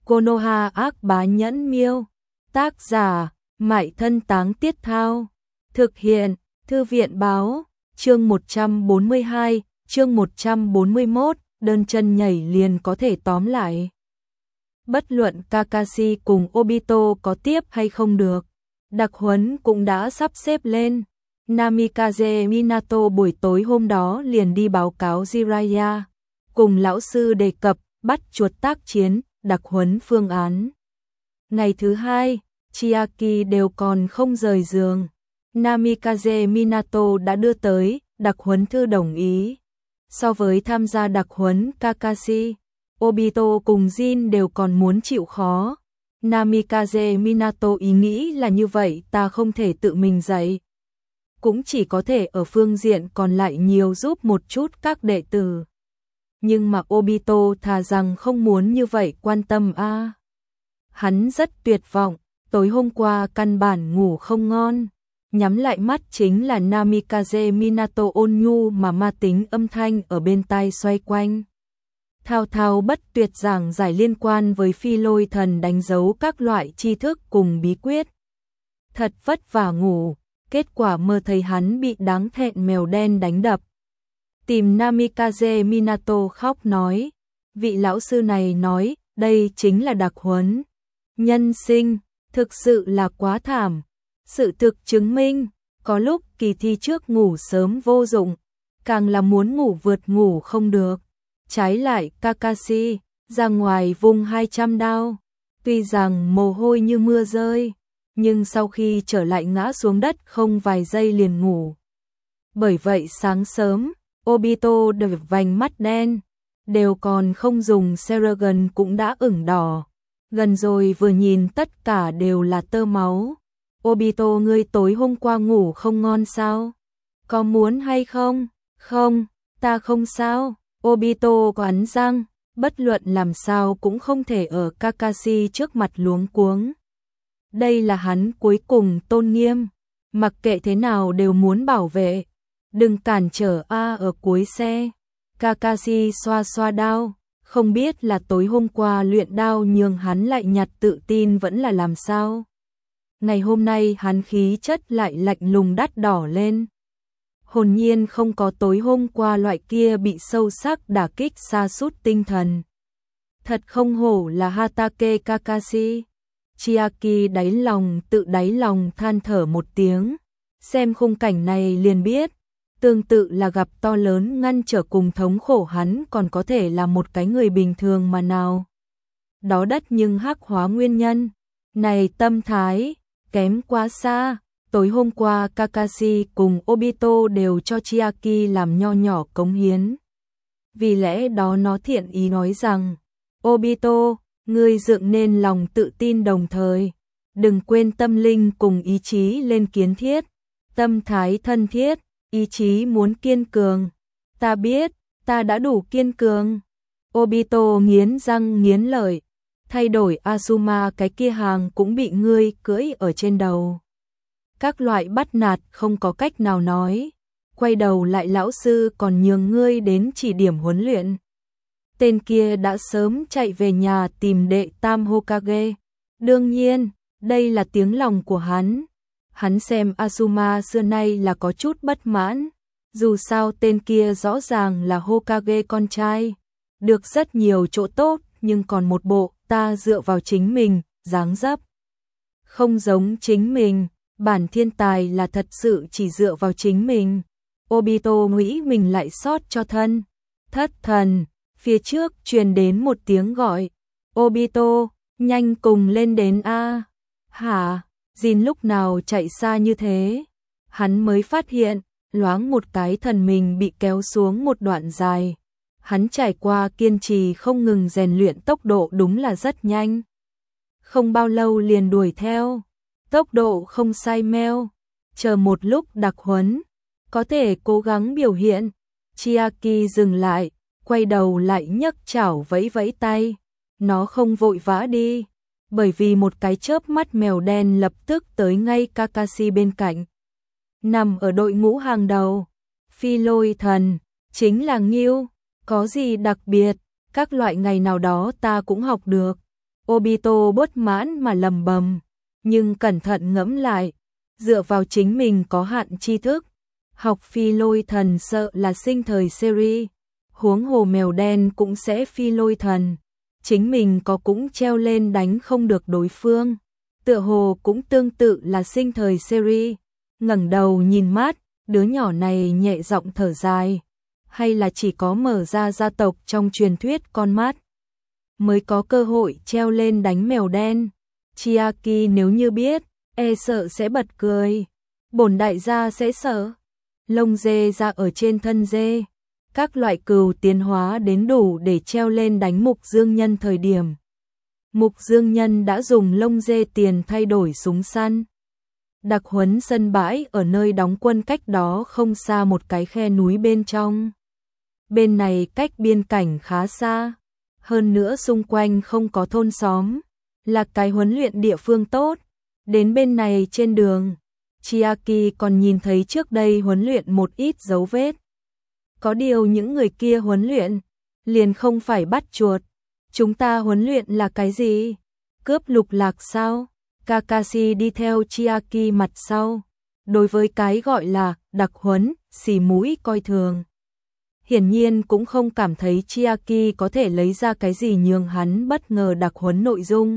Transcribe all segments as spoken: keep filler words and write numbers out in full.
Konoha ác bá nhẫn miêu. Tác giả, Mại Thân Táng Tiết Thao. Thực hiện, Thư viện báo, chương một trăm bốn mươi hai, chương một trăm bốn mươi mốt, đơn chân nhảy liền có thể tóm lại. Bất luận Kakashi cùng Obito có tiếp hay không được, đặc huấn cũng đã sắp xếp lên. Namikaze Minato buổi tối hôm đó liền đi báo cáo Jiraiya, cùng lão sư đề cập bắt chuột tác chiến, đặc huấn phương án. Ngày thứ hai, Chiaki đều còn không rời giường. Namikaze Minato đã đưa tới đặc huấn thư đồng ý. So với tham gia đặc huấn Kakashi, Obito cùng Jin đều còn muốn chịu khó. Namikaze Minato ý nghĩ là như vậy, ta không thể tự mình dạy, cũng chỉ có thể ở phương diện còn lại nhiều giúp một chút các đệ tử. Nhưng mà Obito thà rằng không muốn như vậy quan tâm a. À. Hắn rất tuyệt vọng, tối hôm qua căn bản ngủ không ngon, nhắm lại mắt chính là Namikaze Minato ôn nhu mà ma tính âm thanh ở bên tai xoay quanh. Thao thao bất tuyệt giảng giải liên quan với phi lôi thần đánh dấu các loại tri thức cùng bí quyết. Thật vất vả ngủ, kết quả mơ thấy hắn bị đáng thẹn mèo đen đánh đập. Tìm Namikaze Minato khóc nói, vị lão sư này nói, đây chính là đặc huấn nhân sinh, thực sự là quá thảm. Sự thực chứng minh, có lúc kỳ thi trước ngủ sớm vô dụng, càng là muốn ngủ vượt ngủ không được. Trái lại Kakashi, ra ngoài vùng hai trăm đao, tuy rằng mồ hôi như mưa rơi, nhưng sau khi trở lại ngã xuống đất không vài giây liền ngủ. Bởi vậy sáng sớm, Obito đều vành mắt đen, đều còn không dùng Seragon cũng đã ửng đỏ. Gần rồi vừa nhìn tất cả đều là tơ máu. Obito, ngươi tối hôm qua ngủ không ngon sao? Có muốn hay không? Không, ta không sao. Obito cắn răng, bất luận làm sao cũng không thể ở Kakashi trước mặt luống cuống. Đây là hắn cuối cùng tôn nghiêm, mặc kệ thế nào đều muốn bảo vệ. Đừng cản trở a. Ở cuối xe, Kakashi xoa xoa đao, không biết là tối hôm qua luyện đao nhường hắn lại nhặt tự tin vẫn là làm sao. Ngày hôm nay hắn khí chất lại lạnh lùng đắt đỏ lên. Hồn nhiên không có tối hôm qua loại kia bị sâu sắc đả kích sa sút tinh thần. Thật không hổ là Hatake Kakashi. Chiaki đáy lòng tự đáy lòng than thở một tiếng. Xem khung cảnh này liền biết, tương tự là gặp to lớn ngăn trở cùng thống khổ hắn còn có thể là một cái người bình thường mà nào. Đó đất nhưng hắc hóa nguyên nhân. Này tâm thái, kém quá xa. Tối hôm qua Kakashi cùng Obito đều cho Chiaki làm nho nhỏ cống hiến. Vì lẽ đó nó thiện ý nói rằng, Obito, ngươi dựng nên lòng tự tin đồng thời. Đừng quên tâm linh cùng ý chí lên kiến thiết. Tâm thái thân thiết, ý chí muốn kiên cường. Ta biết, ta đã đủ kiên cường. Obito nghiến răng nghiến lợi. Thay đổi Asuma cái kia hàng cũng bị ngươi cưỡi ở trên đầu. Các loại bắt nạt không có cách nào nói. Quay đầu lại lão sư còn nhường ngươi đến chỉ điểm huấn luyện. Tên kia đã sớm chạy về nhà tìm đệ tam Hokage. Đương nhiên, đây là tiếng lòng của hắn. Hắn xem Asuma xưa nay là có chút bất mãn. Dù sao tên kia rõ ràng là Hokage con trai, được rất nhiều chỗ tốt, nhưng còn một bộ ta dựa vào chính mình, dáng dấp không giống chính mình. Bản thiên tài là thật sự chỉ dựa vào chính mình. Obito nghĩ mình lại sót cho thân. Thất thần, phía trước truyền đến một tiếng gọi. Obito, nhanh cùng lên đến a. Hả? Jin lúc nào chạy xa như thế? Hắn mới phát hiện, loáng một cái thần mình bị kéo xuống một đoạn dài. Hắn trải qua kiên trì không ngừng rèn luyện, tốc độ đúng là rất nhanh. Không bao lâu liền đuổi theo. Tốc độ không sai meo. Chờ một lúc đặc huấn, có thể cố gắng biểu hiện. Chiaki dừng lại, quay đầu lại nhấc chảo vẫy vẫy tay. Nó không vội vã đi, bởi vì một cái chớp mắt mèo đen lập tức tới ngay Kakashi bên cạnh. Nằm ở đội ngũ hàng đầu, phi lôi thần, chính là Ngưu, có gì đặc biệt, các loại ngày nào đó ta cũng học được. Obito bất mãn mà lầm bầm, nhưng cẩn thận ngẫm lại, dựa vào chính mình có hạn tri thức, học phi lôi thần sợ là sinh thời series, huống hồ mèo đen cũng sẽ phi lôi thần, chính mình có cũng treo lên đánh không được đối phương, tựa hồ cũng tương tự là sinh thời series. Ngẩng đầu nhìn mắt, đứa nhỏ này nhẹ giọng thở dài, hay là chỉ có mở ra gia tộc trong truyền thuyết con mắt mới có cơ hội treo lên đánh mèo đen. Chiaki nếu như biết, e sợ sẽ bật cười. Bổn đại gia sẽ sợ. Lông dê ra ở trên thân dê, các loại cừu tiến hóa đến đủ để treo lên đánh Mục Dương Nhân thời điểm. Mục Dương Nhân đã dùng lông dê tiền thay đổi súng săn. Đặc huấn sân bãi ở nơi đóng quân cách đó không xa một cái khe núi bên trong. Bên này cách biên cảnh khá xa, hơn nữa xung quanh không có thôn xóm, là cái huấn luyện địa phương tốt. Đến bên này trên đường, Chiaki còn nhìn thấy trước đây huấn luyện một ít dấu vết. Có điều những người kia huấn luyện, liền không phải bắt chuột. Chúng ta huấn luyện là cái gì? Cướp lục lạc sao? Kakashi đi theo Chiaki mặt sau. Đối với cái gọi là đặc huấn, xì mũi coi thường. Hiển nhiên cũng không cảm thấy Chiaki có thể lấy ra cái gì nhường hắn bất ngờ đặc huấn nội dung.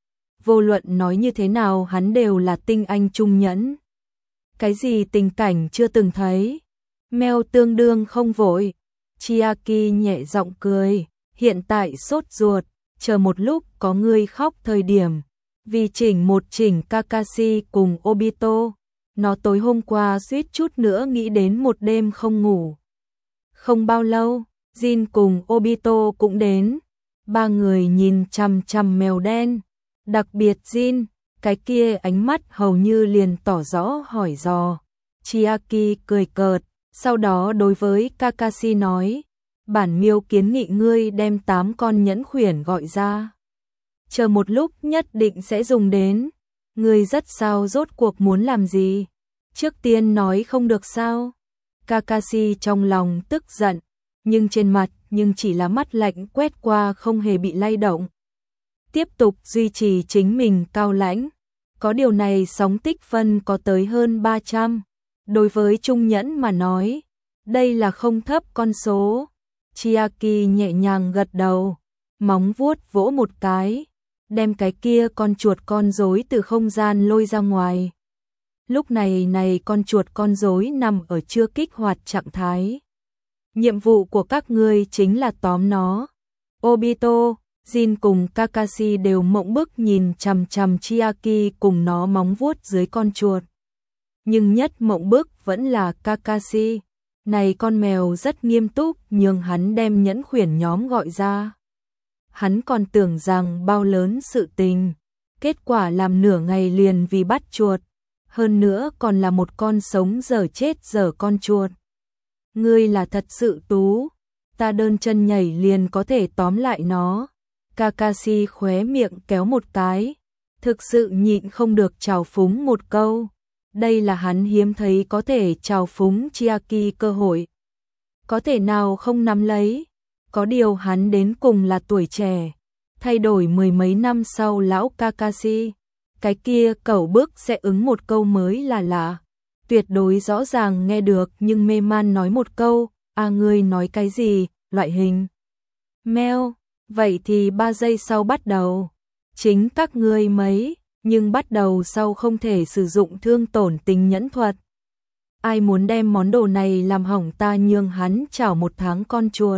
Vô luận nói như thế nào hắn đều là tinh anh trung nhẫn. Cái gì tình cảnh chưa từng thấy. Mèo tương đương không vội. Chiaki nhẹ giọng cười. Hiện tại sốt ruột, chờ một lúc có người khóc thời điểm. Vì chỉnh một chỉnh Kakashi cùng Obito. Nó tối hôm qua suýt chút nữa nghĩ đến một đêm không ngủ. Không bao lâu, Jin cùng Obito cũng đến. Ba người nhìn chằm chằm mèo đen. Đặc biệt Jin, cái kia ánh mắt hầu như liền tỏ rõ hỏi dò. Chiaki cười cợt, sau đó đối với Kakashi nói, bản miêu kiến nghị ngươi đem tám con nhẫn khuyển gọi ra. Chờ một lúc nhất định sẽ dùng đến. Ngươi rất sao rốt cuộc muốn làm gì? Trước tiên nói không được sao? Kakashi trong lòng tức giận, nhưng trên mặt nhưng chỉ là mắt lạnh quét qua không hề bị lay động. Tiếp tục duy trì chính mình cao lãnh. Có điều này sóng tích phân có tới hơn ba trăm. Đối với trung nhẫn mà nói, đây là không thấp con số. Chiaki nhẹ nhàng gật đầu, móng vuốt vỗ một cái, đem cái kia con chuột con rối từ không gian lôi ra ngoài. Lúc này này con chuột con rối nằm ở chưa kích hoạt trạng thái. Nhiệm vụ của các ngươi chính là tóm nó. Obito, Jin cùng Kakashi đều mộng bức nhìn chằm chằm Chiaki cùng nó móng vuốt dưới con chuột. Nhưng nhất mộng bức vẫn là Kakashi. Này con mèo rất nghiêm túc nhưng hắn đem nhẫn khuyển nhóm gọi ra. Hắn còn tưởng rằng bao lớn sự tình. Kết quả làm nửa ngày liền vì bắt chuột. Hơn nữa còn là một con sống dở chết dở con chuột. Ngươi là thật sự tú. Ta đơn chân nhảy liền có thể tóm lại nó. Kakashi khóe miệng kéo một cái. Thực sự nhịn không được trào phúng một câu. Đây là hắn hiếm thấy có thể trào phúng Chiaki cơ hội. Có thể nào không nắm lấy. Có điều hắn đến cùng là tuổi trẻ. Thay đổi mười mấy năm sau lão Kakashi. Cái kia cẩu bước sẽ ứng một câu mới là lạ. Tuyệt đối rõ ràng nghe được nhưng mê man nói một câu. À ngươi nói cái gì, loại hình. Mèo, vậy thì ba giây sau bắt đầu. Chính các ngươi mấy, nhưng bắt đầu sau không thể sử dụng thương tổn tình nhẫn thuật. Ai muốn đem món đồ này làm hỏng ta nhường hắn chảo một tháng con chuột.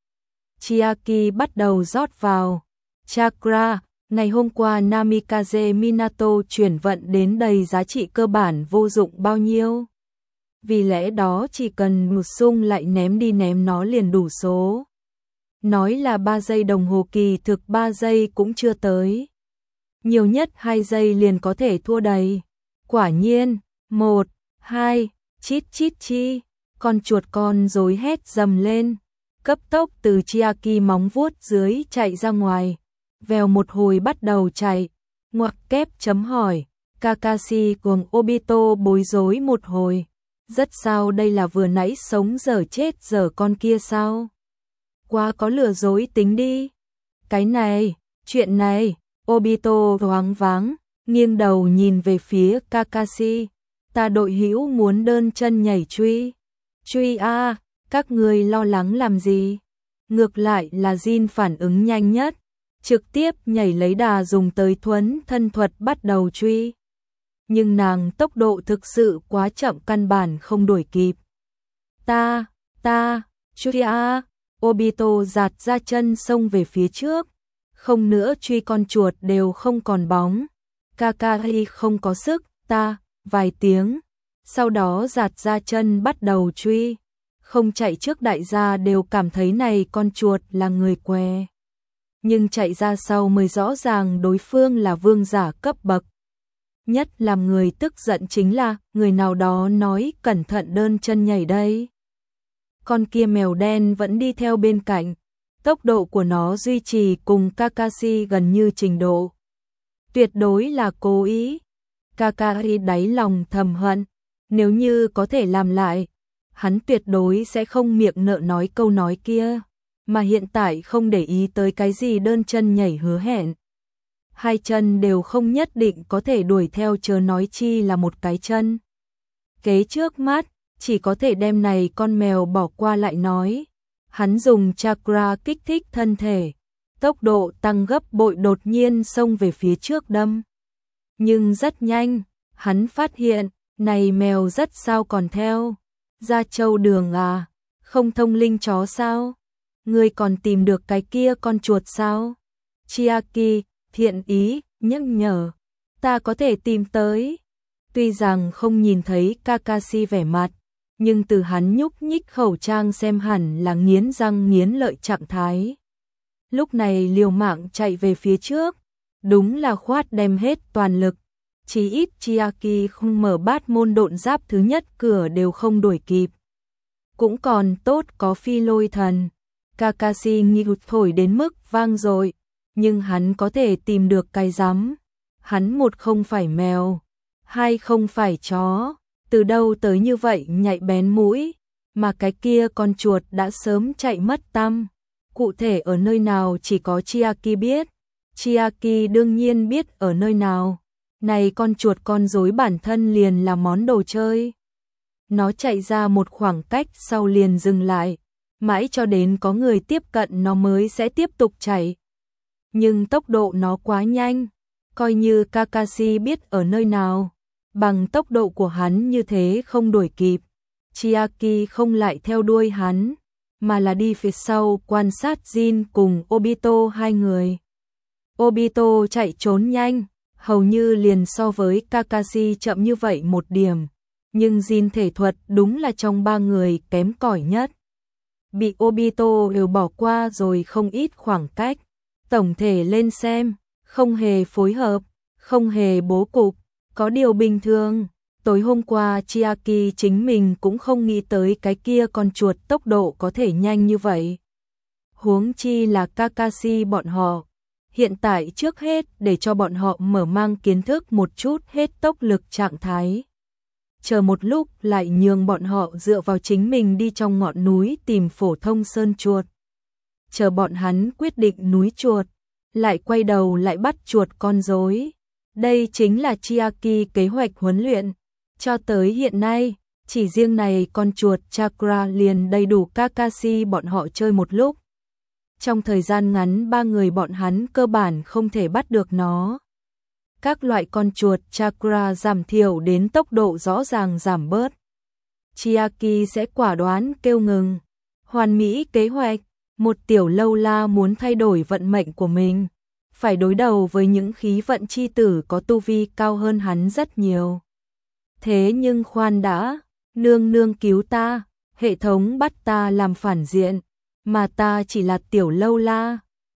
Chiaki bắt đầu rót vào. Chakra, ngày hôm qua Namikaze Minato chuyển vận đến đầy giá trị cơ bản vô dụng bao nhiêu. Vì lẽ đó chỉ cần một xung lại ném đi ném nó liền đủ số. Nói là ba giây đồng hồ kỳ thực ba giây cũng chưa tới. Nhiều nhất hai giây liền có thể thua đầy. Quả nhiên, một, hai, chít chít chi, con chuột con rối hét dầm lên, cấp tốc từ Chiaki móng vuốt dưới chạy ra ngoài, vèo một hồi bắt đầu chạy, ngoặc kép chấm hỏi, Kakashi cùng Obito bối rối một hồi, rất sao đây là vừa nãy sống dở chết dở con kia sao? Quá có lừa dối tính đi. Cái này, chuyện này, Obito thoáng váng, nghiêng đầu nhìn về phía Kakashi. Ta đội hữu muốn đơn chân nhảy truy. Truy a, các người lo lắng làm gì? Ngược lại là Jin phản ứng nhanh nhất, trực tiếp nhảy lấy đà dùng tới thuấn thân thuật bắt đầu truy. Nhưng nàng tốc độ thực sự quá chậm, căn bản không đuổi kịp. Ta, ta, truy a, Obito giạt ra chân xông về phía trước. Không nữa truy con chuột đều không còn bóng. Kakashi không có sức, ta, vài tiếng. Sau đó giạt ra chân bắt đầu truy. Không chạy trước đại gia đều cảm thấy này con chuột là người què. Nhưng chạy ra sau mới rõ ràng đối phương là vương giả cấp bậc. Nhất làm người tức giận chính là người nào đó nói cẩn thận đơn chân nhảy đây. Con kia mèo đen vẫn đi theo bên cạnh. Tốc độ của nó duy trì cùng Kakashi gần như trình độ. Tuyệt đối là cố ý. Kakashi đáy lòng thầm hận. Nếu như có thể làm lại, hắn tuyệt đối sẽ không miệng nợ nói câu nói kia. Mà hiện tại không để ý tới cái gì đơn chân nhảy hứa hẹn. Hai chân đều không nhất định có thể đuổi theo, chớ nói chi là một cái chân. Kế trước mắt, chỉ có thể đem này con mèo bỏ qua lại nói. Hắn dùng chakra kích thích thân thể, tốc độ tăng gấp bội, đột nhiên xông về phía trước đâm. Nhưng rất nhanh, hắn phát hiện, này mèo rất sao còn theo. Ra châu đường à, không thông linh chó sao? Ngươi còn tìm được cái kia con chuột sao? Chiaki, thiện ý, nhắc nhở, ta có thể tìm tới. Tuy rằng không nhìn thấy Kakashi vẻ mặt, nhưng từ hắn nhúc nhích khẩu trang xem hẳn là nghiến răng nghiến lợi trạng thái. Lúc này liều mạng chạy về phía trước, đúng là khoát đem hết toàn lực. Chỉ ít Chiaki không mở bát môn độn giáp thứ nhất cửa đều không đuổi kịp. Cũng còn tốt có phi lôi thần. Kakashi nghi thổi đến mức vang rồi, nhưng hắn có thể tìm được cái rắm. Hắn một không phải mèo, hai không phải chó, từ đâu tới như vậy nhạy bén mũi, mà cái kia con chuột đã sớm chạy mất tăm. Cụ thể ở nơi nào chỉ có Chiaki biết. Chiaki đương nhiên biết ở nơi nào. Này con chuột con rối bản thân liền là món đồ chơi. Nó chạy ra một khoảng cách sau liền dừng lại, mãi cho đến có người tiếp cận nó mới sẽ tiếp tục chạy. Nhưng tốc độ nó quá nhanh, coi như Kakashi biết ở nơi nào, bằng tốc độ của hắn như thế không đuổi kịp. Chiaki không lại theo đuôi hắn, mà là đi phía sau quan sát Jin cùng Obito hai người. Obito chạy trốn nhanh, hầu như liền so với Kakashi chậm như vậy một điểm, nhưng Jin thể thuật đúng là trong ba người kém cỏi nhất. Bị Obito đều bỏ qua rồi không ít khoảng cách. Tổng thể lên xem, không hề phối hợp, không hề bố cục, có điều bình thường. Tối hôm qua Chiaki chính mình cũng không nghĩ tới cái kia con chuột tốc độ có thể nhanh như vậy. Huống chi là Kakashi bọn họ. Hiện tại trước hết để cho bọn họ mở mang kiến thức một chút hết tốc lực trạng thái. Chờ một lúc lại nhường bọn họ dựa vào chính mình đi trong ngọn núi tìm phổ thông sơn chuột. Chờ bọn hắn quyết định núi chuột, lại quay đầu lại bắt chuột con rối. Đây chính là Chiaki kế hoạch huấn luyện. Cho tới hiện nay, chỉ riêng này con chuột chakra liền đầy đủ Kakashi bọn họ chơi một lúc. Trong thời gian ngắn ba người bọn hắn cơ bản không thể bắt được nó. Các loại con chuột chakra giảm thiểu đến tốc độ rõ ràng giảm bớt. Chiaki sẽ quả đoán kêu ngừng. Hoàn mỹ kế hoạch, một tiểu lâu la muốn thay đổi vận mệnh của mình, phải đối đầu với những khí vận chi tử có tu vi cao hơn hắn rất nhiều. Thế nhưng khoan đã, nương nương cứu ta, hệ thống bắt ta làm phản diện, mà ta chỉ là tiểu lâu la.